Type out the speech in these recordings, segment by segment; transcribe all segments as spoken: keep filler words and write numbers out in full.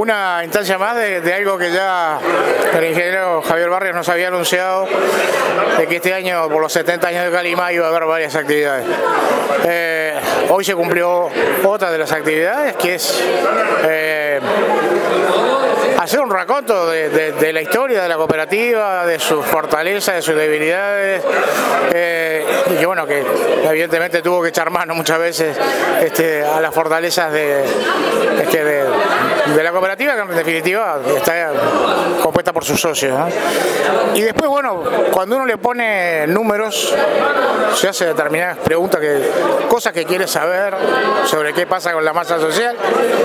una instancia más de, de algo que ya el ingeniero Javier Barrios nos había anunciado, de que este año, por los setenta años de Calimá, iba a haber varias actividades. Eh, hoy se cumplió otra de las actividades, que es eh, hacer un raconto de, de, de la historia de la cooperativa, de sus fortalezas, de sus debilidades, eh, y que bueno, que evidentemente tuvo que echar mano muchas veces este, a las fortalezas de, este, de, de la cooperativa, que en definitiva está compuesta por sus socios, ¿no? Y después, bueno, cuando uno le pone números, se hace determinadas preguntas, que, cosas que quiere saber sobre qué pasa con la masa social.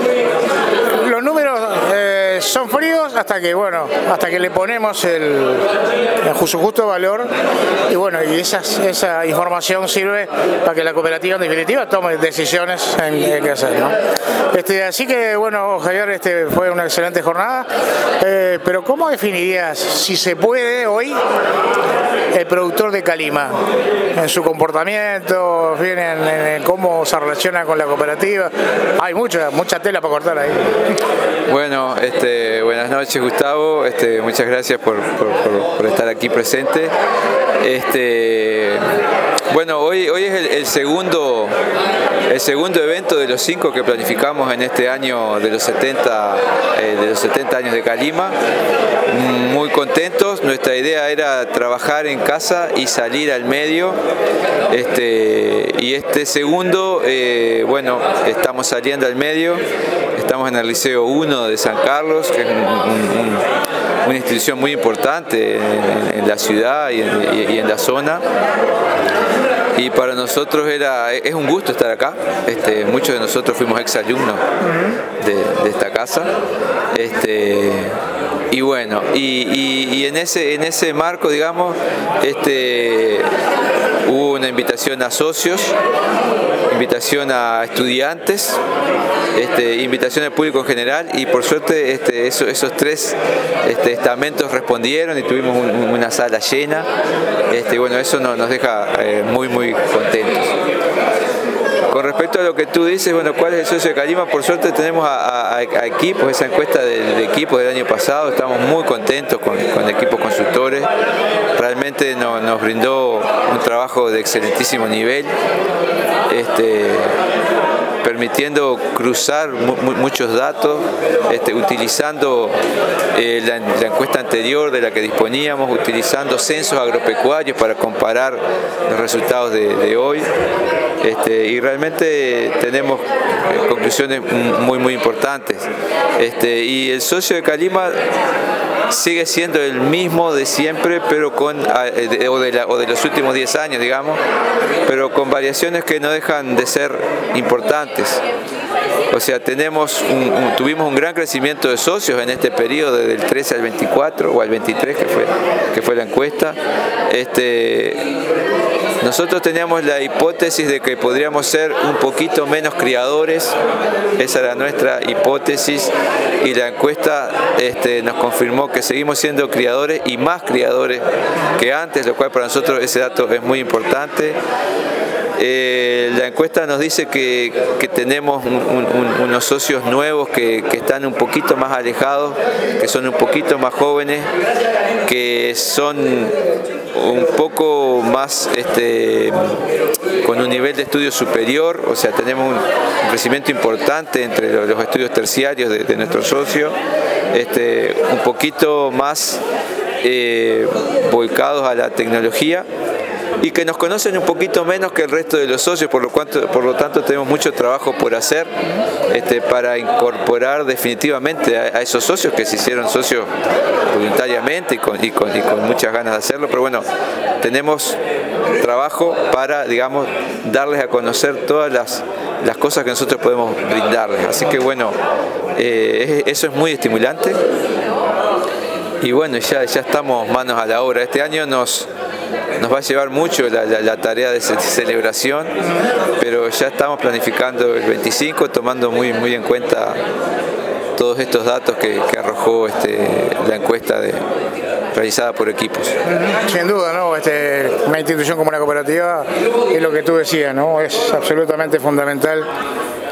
Los números eh, son fríos hasta que, bueno, hasta que le ponemos el, el su justo valor, y bueno, y esas, esa información sirve para que la cooperativa en definitiva tome decisiones en, en qué hacer, ¿no? Este, así que bueno, Javier, este, fue una excelente jornada, eh, pero ¿cómo definirías, si se puede hoy, el productor de Calimá en su comportamiento, en, en, en cómo se relaciona con la cooperativa? Hay mucha, mucha tela para cortar ahí. Bueno, este, buenas noches, Gustavo. Este, muchas gracias por, por, por, por estar aquí presente. Este, bueno, hoy, hoy es el, el segundo el segundo evento de los cinco que planificamos en este año de los setenta, eh, de los setenta años de Calimá. Muy contentos. Nuestra idea era trabajar en casa y salir al medio. Este, y este segundo, eh, bueno, estamos saliendo al medio. Estamos en el Liceo uno de San Carlos, que es un, un, una institución muy importante en, en la ciudad y en, y, y en la zona. Y para nosotros era, es un gusto estar acá. Este, muchos de nosotros fuimos exalumnos de, de esta casa. Este, y bueno, y, y, y en, ese, en ese marco, digamos, este, hubo una invitación a socios, invitación a estudiantes, este, invitación al público en general, y por suerte este, eso, esos tres este, estamentos respondieron y tuvimos un, una sala llena. Este, bueno, eso no, nos deja eh, muy muy contentos. Con respecto a lo que tú dices, bueno, ¿cuál es el socio de Calimá? Por suerte tenemos a, a, a equipos, esa encuesta de, de equipos del año pasado, estamos muy contentos con, con equipos consultores. Realmente no, nos brindó un trabajo de excelentísimo nivel, este, permitiendo cruzar mu muchos datos, este, utilizando eh, la, la encuesta anterior de la que disponíamos, utilizando censos agropecuarios para comparar los resultados de, de hoy. Este, y realmente tenemos eh, conclusiones muy muy importantes. Este, y el socio de Calimá sigue siendo el mismo de siempre, pero con eh, o, de la, o de los últimos diez años, digamos, pero con variaciones que no dejan de ser importantes. O sea, tenemos un, un, tuvimos un gran crecimiento de socios en este periodo, del trece al veinticuatro o al veintitrés, que fue, que fue la encuesta. Este, nosotros teníamos la hipótesis de que podríamos ser un poquito menos criadores, esa era nuestra hipótesis, y la encuesta este, nos confirmó que seguimos siendo criadores y más criadores que antes, lo cual para nosotros ese dato es muy importante. Eh, la encuesta nos dice que, que tenemos un, un, unos socios nuevos que, que están un poquito más alejados, que son un poquito más jóvenes, que son un poco más este, con un nivel de estudio superior, o sea, tenemos un, un crecimiento importante entre los, los estudios terciarios de, de nuestros socios, este, un poquito más eh, volcados a la tecnología, y que nos conocen un poquito menos que el resto de los socios, por lo, cuanto, por lo tanto tenemos mucho trabajo por hacer este, para incorporar definitivamente a, a esos socios que se hicieron socios voluntariamente y con, y, con, y con muchas ganas de hacerlo, pero bueno, tenemos trabajo para, digamos, darles a conocer todas las, las cosas que nosotros podemos brindarles, así que bueno, eh, eso es muy estimulante. Y bueno, ya, ya estamos manos a la obra. Este año nos, nos va a llevar mucho la, la, la tarea de celebración, pero ya estamos planificando el veinticinco, tomando muy, muy en cuenta todos estos datos que, que arrojó este, la encuesta de, realizada por equipos. Sin duda, ¿no? Este, una institución como la cooperativa es lo que tú decías, ¿no? Es absolutamente fundamental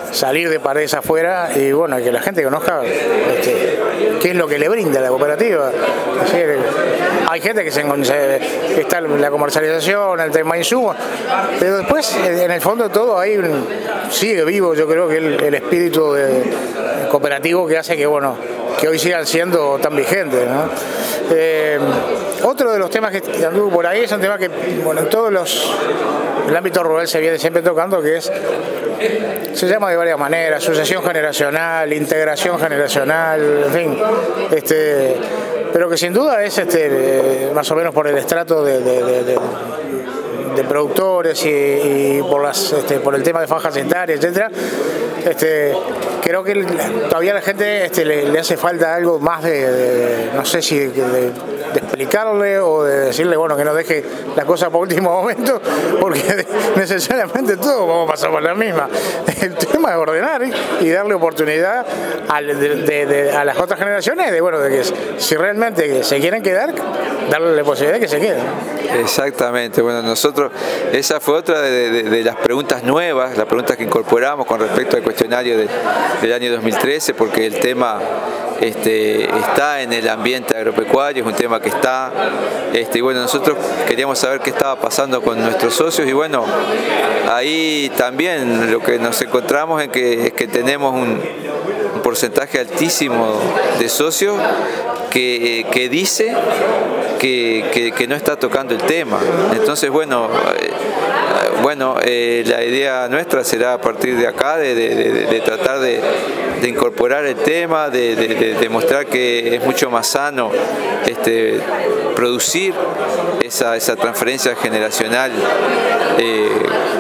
salir de paredes afuera y bueno, que la gente conozca este, qué es lo que le brinda la cooperativa. Es decir, hay gente que se, se está en la comercialización, el tema de insumos, pero después en el fondo todo ahí sigue vivo, yo creo que el, el espíritu de, cooperativo que hace que bueno que hoy sigan siendo tan vigentes, ¿no? Eh, otro de los temas que anduvo por ahí es un tema que bueno, en todos los el ámbito rural se viene siempre tocando, que es se llama de varias maneras, sucesión generacional, integración generacional, en fin, este, pero que sin duda es este, más o menos por el estrato de, de, de, de de productores y, y por las este, por el tema de fajas etarias, etcétera. Este, creo que todavía a la gente este, le, le hace falta algo más de, de no sé si de, de, de explicarle o de decirle bueno que no deje la cosa por último momento, porque necesariamente todos vamos a pasar por la misma. El tema es ordenar ¿eh? y darle oportunidad a, de, de, de, a las otras generaciones de bueno de que si realmente se quieren quedar, darle la posibilidad de que se queden. Exactamente, bueno, nosotros, esa fue otra de, de, de las preguntas nuevas, las preguntas que incorporamos con respecto al cuestionario de, del año dos mil trece, porque el tema este, está en el ambiente agropecuario, es un tema que está, este, y bueno, nosotros queríamos saber qué estaba pasando con nuestros socios, y bueno, ahí también lo que nos encontramos es que, es que tenemos un, un porcentaje altísimo de socios que, que dice que, que, que no está tocando el tema. Entonces, bueno, eh, bueno eh, la idea nuestra será a partir de acá de, de, de, de tratar de, de incorporar el tema, de, de, de, de mostrar que es mucho más sano este, producir esa, esa transferencia generacional eh,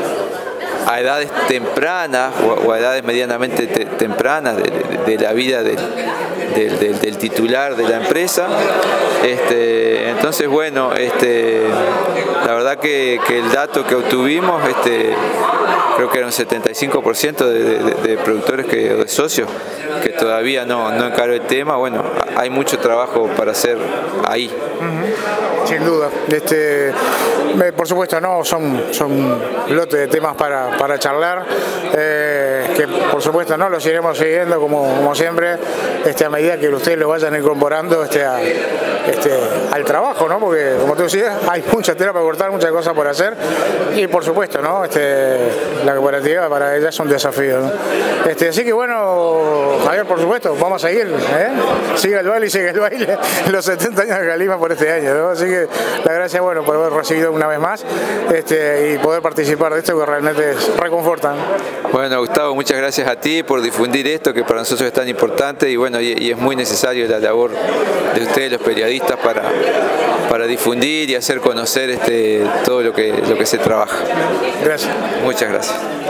a edades tempranas o, o a edades medianamente te, tempranas de, de, de la vida del, del, del, del titular de la empresa. Este, entonces, bueno, este, la verdad que, que el dato que obtuvimos, este, creo que era un setenta y cinco por ciento de, de, de productores que, de socios que todavía no, no encaró el tema. Bueno, hay mucho trabajo para hacer ahí. Uh-huh. Sin duda. Este, por supuesto, no, son, son lotes de temas para, para charlar, eh, que por supuesto no los iremos siguiendo como, como siempre, este, a medida que ustedes lo vayan incorporando este, a, este, al trabajo, ¿no? Porque como tú decías, hay mucha tela para cortar, muchas cosas por hacer, y por supuesto, ¿no? Este, la cooperativa para ella es un desafío, ¿no? Este, así que bueno, Javier, por supuesto, vamos a seguir, ¿eh? Siga el baile y sigue el baile, los setenta años de Calima por este año, ¿no? Así que la gracia, bueno, por haber recibido una vez más este, y poder participar de esto que realmente es reconfortan. Bueno, Gustavo, muchas gracias a ti por difundir esto que para nosotros es tan importante y bueno, y, y es muy necesario la labor de ustedes, los periodistas, para, para difundir y hacer conocer este, todo lo que, lo que se trabaja. Gracias. Muchas gracias.